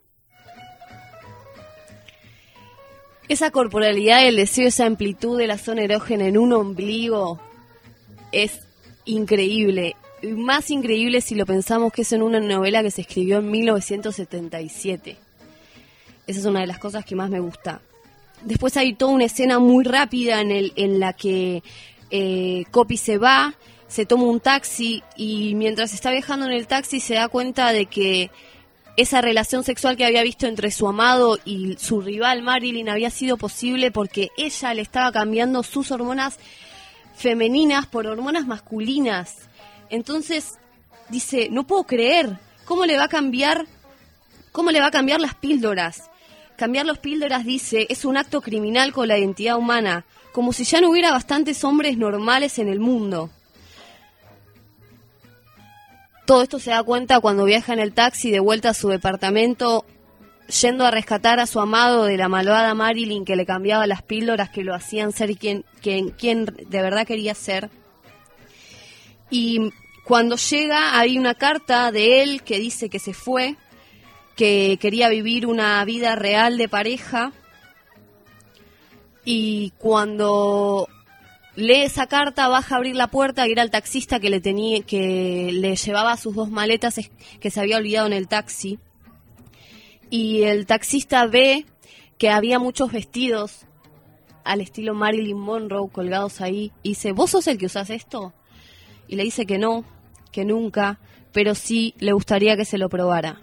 Esa corporalidad, el deseo, esa amplitud de la zona erógena en un ombligo es increíble. Más increíble si lo pensamos que es en una novela que se escribió en mil novecientos setenta y siete. Esa es una de las cosas que más me gusta. Después hay toda una escena muy rápida en, el, en la que eh, Copy se va, se toma un taxi y mientras está viajando en el taxi se da cuenta de que esa relación sexual que había visto entre su amado y su rival Marilyn había sido posible porque ella le estaba cambiando sus hormonas femeninas por hormonas masculinas. Entonces dice, no puedo creer, ¿cómo le va a cambiar, cómo le va a cambiar las píldoras? Cambiar las píldoras, dice, es un acto criminal con la identidad humana, como si ya no hubiera bastantes hombres normales en el mundo. Todo esto se da cuenta cuando viaja en el taxi de vuelta a su departamento, yendo a rescatar a su amado de la malvada Marilyn que le cambiaba las píldoras que lo hacían ser quien, quien, quien de verdad quería ser. Y cuando llega hay una carta de él que dice que se fue, que quería vivir una vida real de pareja. Y cuando lee esa carta, baja a abrir la puerta y era el taxista que le tenía, que le llevaba sus dos maletas que se había olvidado en el taxi. Y el taxista ve que había muchos vestidos al estilo Marilyn Monroe colgados ahí. Y dice, ¿vos sos el que usás esto? Y le dice que no, que nunca, pero sí le gustaría que se lo probara.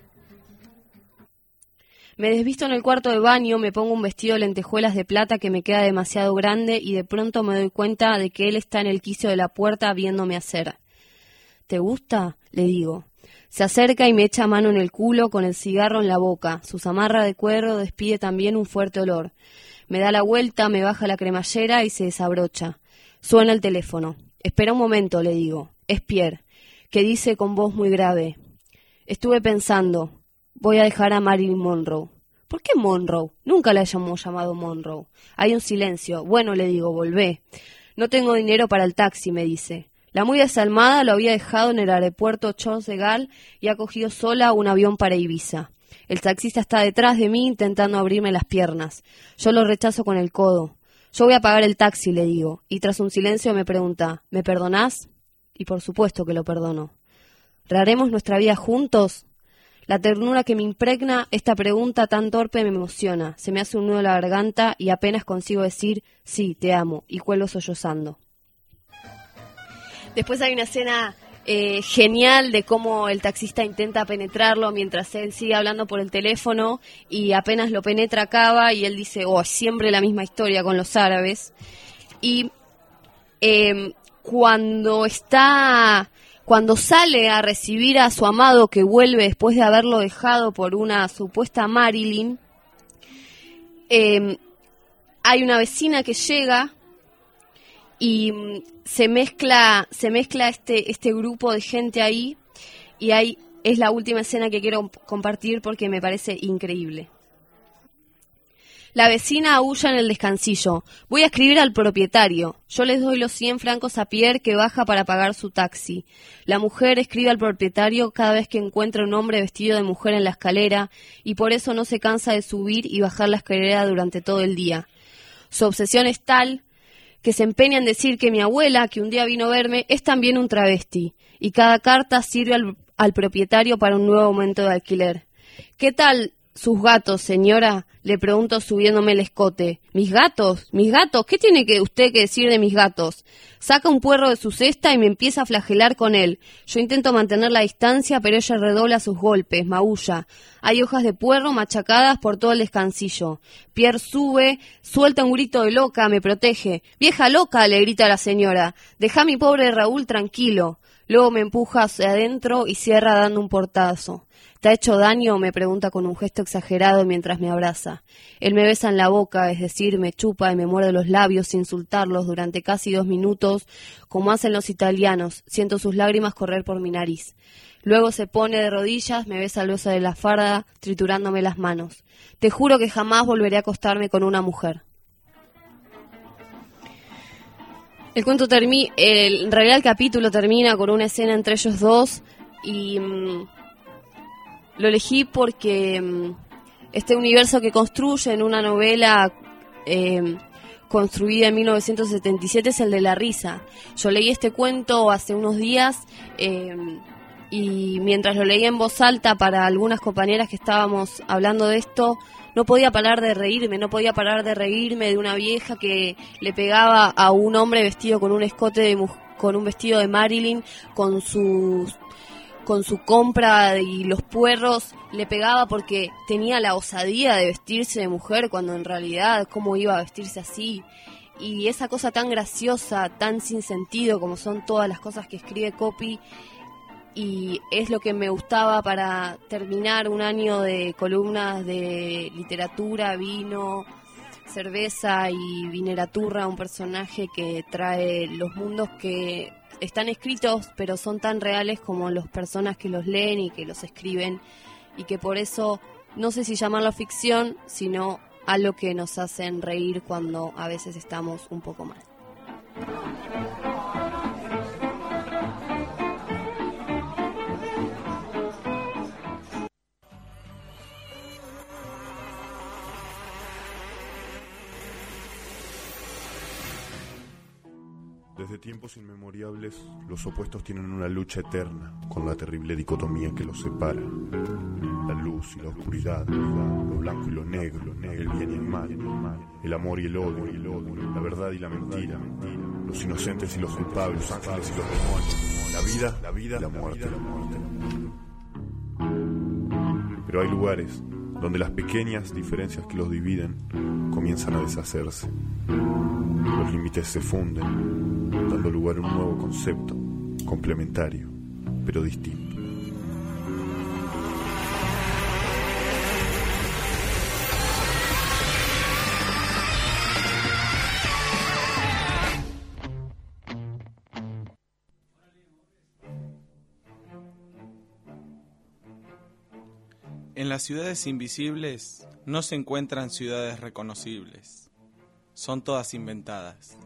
Me desvisto en el cuarto de baño, me pongo un vestido de lentejuelas de plata que me queda demasiado grande y de pronto me doy cuenta de que él está en el quicio de la puerta viéndome hacer. ¿Te gusta?, le digo. Se acerca y me echa mano en el culo con el cigarro en la boca. Su zamarra de cuero despide también un fuerte olor. Me da la vuelta, me baja la cremallera y se desabrocha. Suena el teléfono. Espera un momento, le digo. Es Pierre, que dice con voz muy grave. Estuve pensando, voy a dejar a Marilyn Monroe. ¿Por qué Monroe? Nunca la hayamos llamado Monroe. Hay un silencio. Bueno, le digo, volvé. No tengo dinero para el taxi, me dice. La muy desalmada lo había dejado en el aeropuerto Charles de Gaulle y ha cogido sola un avión para Ibiza. El taxista está detrás de mí intentando abrirme las piernas. Yo lo rechazo con el codo. Yo voy a pagar el taxi, le digo, y tras un silencio me pregunta, ¿me perdonás? Y por supuesto que lo perdono. ¿Reharemos nuestra vida juntos? La ternura que me impregna esta pregunta tan torpe me emociona. Se me hace un nudo en la garganta y apenas consigo decir, sí, te amo, y cuelgo sollozando. Después hay una escena eh, genial de cómo el taxista intenta penetrarlo mientras él sigue hablando por el teléfono y apenas lo penetra acaba y él dice, oh, siempre la misma historia con los árabes. Y eh, cuando está, cuando sale a recibir a su amado que vuelve después de haberlo dejado por una supuesta Marilyn, eh, hay una vecina que llega y se mezcla se mezcla este este grupo de gente ahí y ahí es la última escena que quiero compartir porque me parece increíble. La vecina aúlla en el descansillo. Voy a escribir al propietario. Yo les doy los cien francos a Pierre que baja para pagar su taxi. La mujer escribe al propietario cada vez que encuentra un hombre vestido de mujer en la escalera y por eso no se cansa de subir y bajar la escalera durante todo el día. Su obsesión es tal que se empeña en decir que mi abuela, que un día vino a verme, es también un travesti, y cada carta sirve al, al propietario para un nuevo aumento de alquiler. ¿Qué tal sus gatos, señora? Le pregunto subiéndome el escote. ¿Mis gatos? ¿Mis gatos? ¿Qué tiene que usted que decir de mis gatos? Saca un puerro de su cesta y me empieza a flagelar con él. Yo intento mantener la distancia, pero ella redobla sus golpes, maulla. Hay hojas de puerro machacadas por todo el descansillo. Pierre sube, suelta un grito de loca, me protege. ¡Vieja loca!, le grita la señora. Deja a mi pobre Raúl tranquilo. Luego me empuja hacia adentro y cierra dando un portazo. ¿Te ha hecho daño?, me pregunta con un gesto exagerado mientras me abraza. Él me besa en la boca, es decir, me chupa y me muerde los labios sin soltarlos durante casi dos minutos, como hacen los italianos. Siento sus lágrimas correr por mi nariz. Luego se pone de rodillas, me besa el beso de la farda, triturándome las manos. Te juro que jamás volveré a acostarme con una mujer. El cuento termina, en realidad el capítulo termina con una escena entre ellos dos y mmm, lo elegí porque mmm, este universo que construye en una novela eh, construida en mil novecientos setenta y siete es el de la risa. Yo leí este cuento hace unos días eh, y mientras lo leía en voz alta para algunas compañeras que estábamos hablando de esto, no podía parar de reírme, no podía parar de reírme de una vieja que le pegaba a un hombre vestido con un escote de mu- con un vestido de Marilyn, con sus con su compra y los puerros, le pegaba porque tenía la osadía de vestirse de mujer cuando en realidad cómo iba a vestirse así. Y esa cosa tan graciosa, tan sin sentido como son todas las cosas que escribe Copy, y es lo que me gustaba para terminar un año de columnas de literatura, vino, cerveza y vineraturra, un personaje que trae los mundos que están escritos pero son tan reales como las personas que los leen y que los escriben, y que por eso no sé si llamarlo ficción, sino algo que nos hacen reír cuando a veces estamos un poco mal. Desde tiempos inmemoriales, los opuestos tienen una lucha eterna con la terrible dicotomía que los separa. La luz y la oscuridad, lo blanco y lo negro, el bien y el mal, el amor y el odio, la verdad y la mentira, los inocentes y los culpables, los ángeles y los demonios, la vida, la vida y la muerte. Pero hay lugares donde las pequeñas diferencias que los dividen comienzan a deshacerse. Los límites se funden, dando lugar a un nuevo concepto, complementario, pero distinto. En las ciudades invisibles no se encuentran ciudades reconocibles. Son todas inventadas.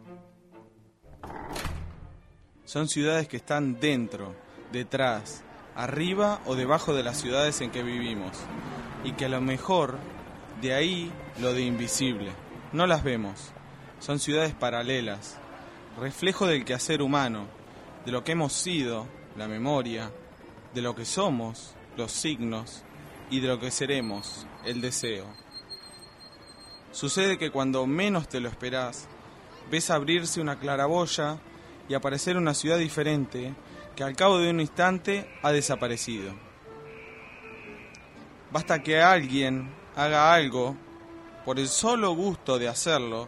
Son ciudades que están dentro, detrás, arriba o debajo de las ciudades en que vivimos, y que a lo mejor de ahí lo de invisible. No las vemos. Son ciudades paralelas, reflejo del quehacer humano, de lo que hemos sido, la memoria, de lo que somos, los signos, y de lo que seremos, el deseo. Sucede que cuando menos te lo esperás, ves abrirse una claraboya y aparecer una ciudad diferente que al cabo de un instante ha desaparecido. Basta que alguien haga algo por el solo gusto de hacerlo,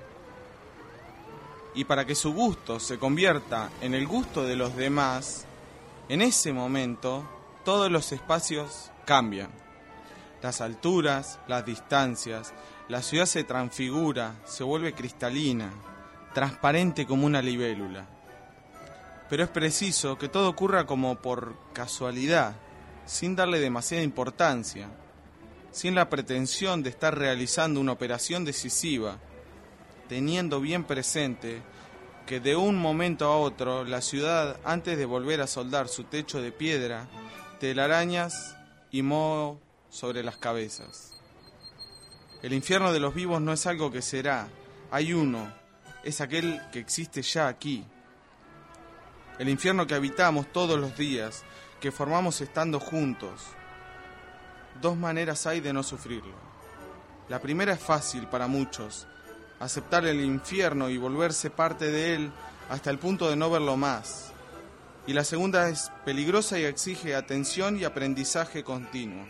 y para que su gusto se convierta en el gusto de los demás, en ese momento todos los espacios cambian. Las alturas, las distancias, la ciudad se transfigura, se vuelve cristalina, transparente como una libélula. Pero es preciso que todo ocurra como por casualidad, sin darle demasiada importancia, sin la pretensión de estar realizando una operación decisiva, teniendo bien presente que de un momento a otro la ciudad, antes de volver a soldar su techo de piedra, telarañas y moho sobre las cabezas. El infierno de los vivos no es algo que será, hay uno, es aquel que existe ya aquí. El infierno que habitamos todos los días, que formamos estando juntos. Dos maneras hay de no sufrirlo. La primera es fácil para muchos, aceptar el infierno y volverse parte de él hasta el punto de no verlo más. Y la segunda es peligrosa y exige atención y aprendizaje continuo.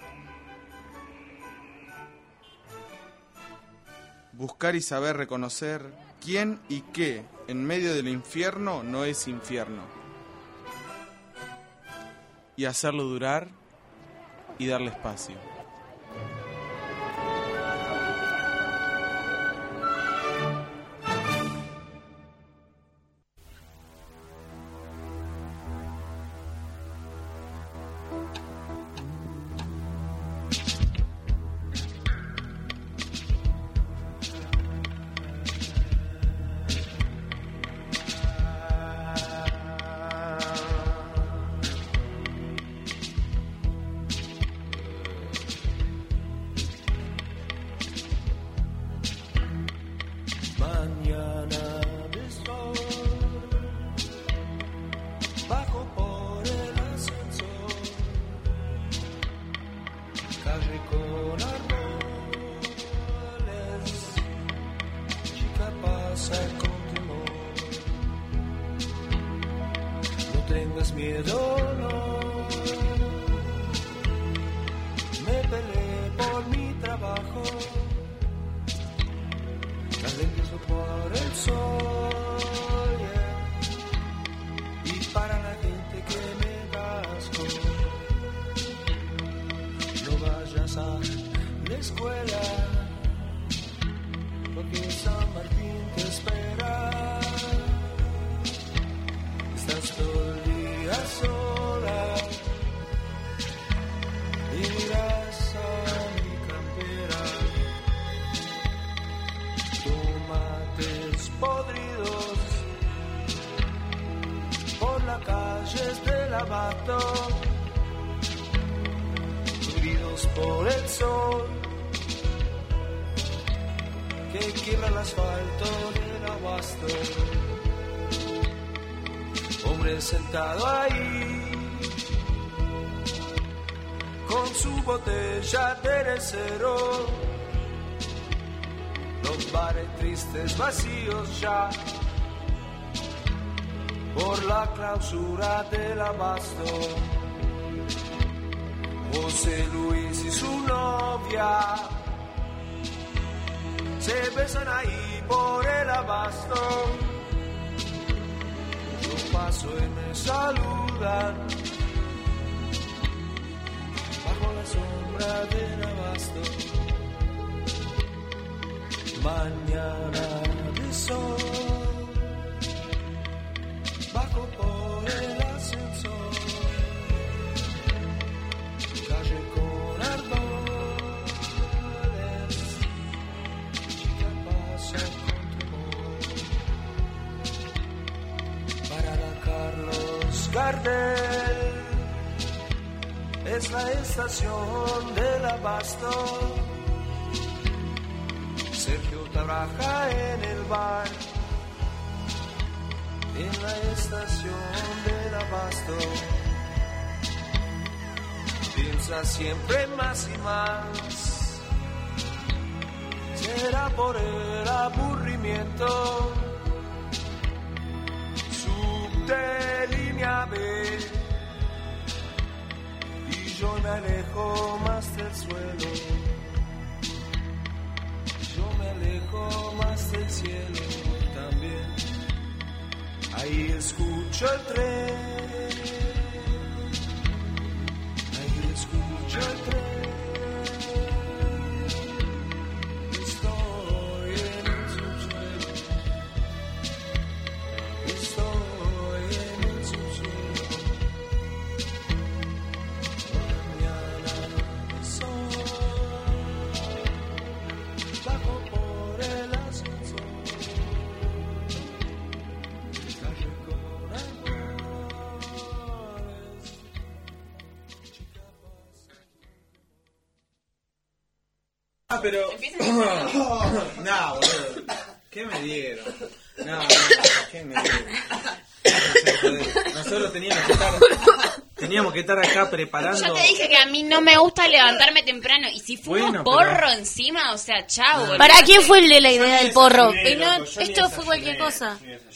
Buscar y saber reconocer quién y qué en medio del infierno no es infierno. Y hacerlo durar y darle espacio. Sentado ahí con su botella de cero, los bares tristes vacíos ya por la clausura del abasto. José Luis y su novia se besan ahí por el abasto. Paso y me saludan bajo la sombra del abasto. Mañana de sol, bajo por el ascensor, calle con árboles, chica pasa con Carlos Gardel, es la estación del abasto. Sergio trabaja en el bar, en la estación del abasto. Piensa siempre más y más, será por el aburrimiento. De línea B y yo me alejo más del suelo, yo me alejo más del cielo también. Ahí escucho el tren, ahí escucho el tren. Estoy en el subsuelo, estoy pero... no, boludo. ¿Qué me dieron? No, no, ¿qué me dieron? Nosotros teníamos que estar... Teníamos teníamos que estar acá preparando. Yo te dije que a mí no me gusta levantarme temprano. Y si fumo Bueno, porro pero- encima, o sea, chao. boludo. ¿Para quién fue el de la idea del porro? desayuné, Y no, loco, yo ni esto fue desayuné. cualquier cosa.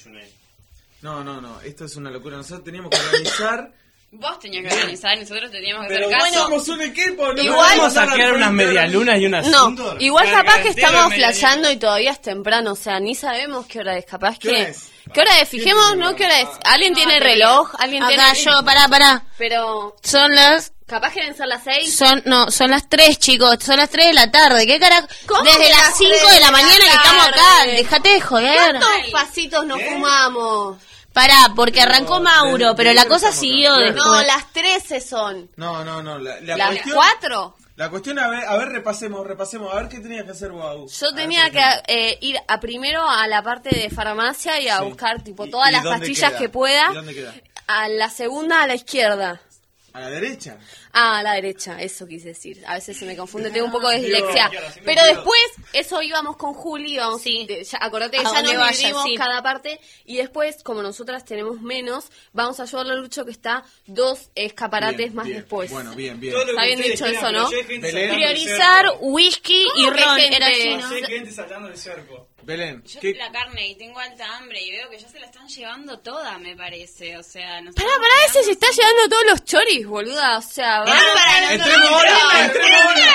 No, no, no, esto es una locura. Nosotros teníamos que organizar. Vos tenías que organizar y nosotros teníamos que Pero hacer caso. somos un equipo, no Igual- podemos Vamos a saquear unas medialunas y unas No, Sundor. igual Claro, capaz que entero estamos de medialuna. flasheando y todavía es temprano, o sea, ni sabemos qué hora es, capaz ¿Qué que... hora es? ¿Qué hora es? Fijemos, ¿no? ¿Qué hora es? ¿Alguien tiene reloj? ¿Alguien Acá tiene...? yo, pará, pará. Pero Son las... capaz que deben ser las seis. Son, no, son las tres, chicos. Son las tres de la tarde. ¿Qué carajo? ¿Cómo Desde que las las cinco tres de la de la mañana que estamos acá. tarde? Dejate de joder. ¿Cuántos pasitos nos fumamos? Pará, porque arrancó Mauro, pero la cosa siguió No, después. las trece son. No, no, no. La, la ¿Las cuestión, cuatro? La cuestión, a ver, a ver, repasemos, repasemos. A ver qué tenías que hacer vos, Agus. Yo tenía que eh, ir a primero a la parte de farmacia y a Sí. buscar tipo ¿Y- todas y las dónde pastillas queda? que pueda. ¿Y dónde queda? A la segunda a la izquierda. A la derecha. Ah, a la derecha, eso quise decir. A veces se me confunde, tengo un poco de Dios. dislexia. Sí me Pero pido. después, eso íbamos con Juli, íbamos, de- ya, acordate que A ya donde nos vaya, dividimos sí. cada parte. Y después, como nosotras tenemos menos, vamos a ayudarle a Lucho que está dos escaparates Bien, más bien. después. Bueno, bien, bien. Está bien dicho eso, ¿no? Priorizar whisky y ¿Cómo que ron. gente? Era así, ¿no? Sé que gente saltando del cerco. Belén, Yo ¿qué- estoy la carne y tengo alta hambre y veo que ya se la están llevando toda, me parece. O sea, no sé. Pará, pará, ese se está llevando todos los choris, boluda. O sea, va. ¡Entremos ahora! ¡Entremos ahora!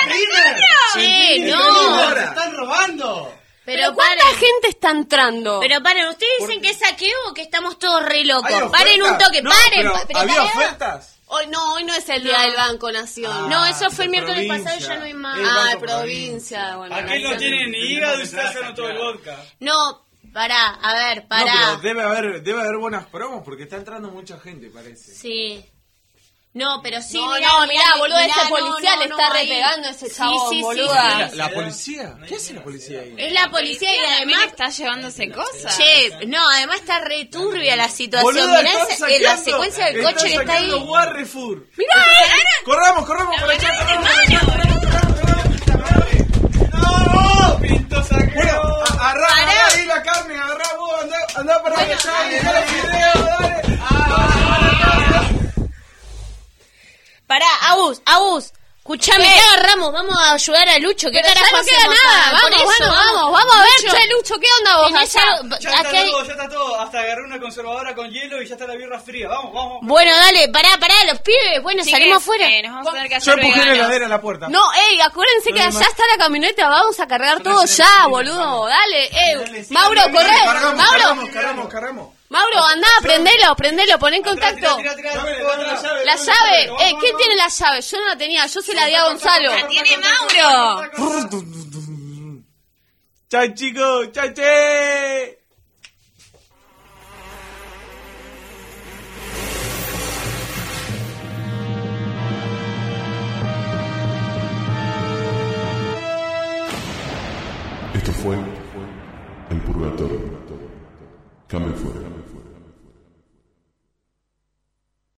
Che, ¡Entremos no. ahora! ¡Están robando! Pero ¿cuánta gente está entrando? Pero paren, ¿ustedes dicen que es saqueo o que estamos todos re locos? ¿Hay Paren un ofertas? toque, No, paren. pero pa- pero ¿había pará. ofertas? Hoy no, hoy no es el día No. del Banco Nación. No, eso fue el de miércoles provincia. pasado y ya no hay más. El Ah, Banco provincia. Bueno, Aquel no Nación. tiene ni hígado y está haciendo todo el vodka. No, pará, a ver, No, pará. pero debe haber, debe haber buenas promos porque está entrando mucha gente, parece. Sí. No, pero sí, No, mirá, no, mirá, boludo, mirá, ese no, policía no, le no, está ahí. repegando a ese Sí, chabón, sí, sí, boluda. ¿La, la policía? ¿Qué hace la policía ahí? Es la policía y También además... está llevándose cosas. Che, no, además está re turbia la situación. Boluda, Mirá están esa- eh, la saqueando- secuencia del están coche que está ahí. saqueando Warrefur. Mirá, eh. Corramos, corramos por allá, corramos por allá. ¡No! ¡Pinto saqueo! Bueno, a- agarrá, agarrá ahí la carne, agarrá vos, andá, andá para allá, dale, los fideos, dale. Pará, Agus, Agus. Escuchame, ¿qué agarramos? Vamos a ayudar a Lucho. ¿Qué Pero ya carajo no queda hacemos nada. acá? Por Vamos, eso, bueno, vamos, vamos a ver, Lucho, che, Lucho, ¿qué onda vos tenés allá? algo- Ya está acá hay- todo, ya está todo. Hasta agarré una conservadora con hielo y ya está la birra fría. Vamos, vamos. Bueno, dale, pará, pará, los pibes. Bueno, Chicas, salimos afuera. eh, nos vamos a tener que Yo hacer empujé la veganos. heladera a la puerta. No, ey, acuérdense No que hay allá más. está la camioneta, vamos a cargar todo sí, ya, sí, boludo. Dale, eh, Dale, sí, Mauro, dale, corre, dale, cargamos, Mauro, cargamos, cargamos, cargamos. Mauro, andá, prendelo, prendelo, pon en contacto. Tira, tira, tira, Dame, tira, dame la tira. llave. La dame llave, Vamos, eh, vamos, ¿quién vamos. tiene la llave? Yo no la tenía, yo se la di a Gonzalo. ¡La tiene Mauro! Chao, chicos, chao, che. Esto fue El Purgatorio. Cambio fuera.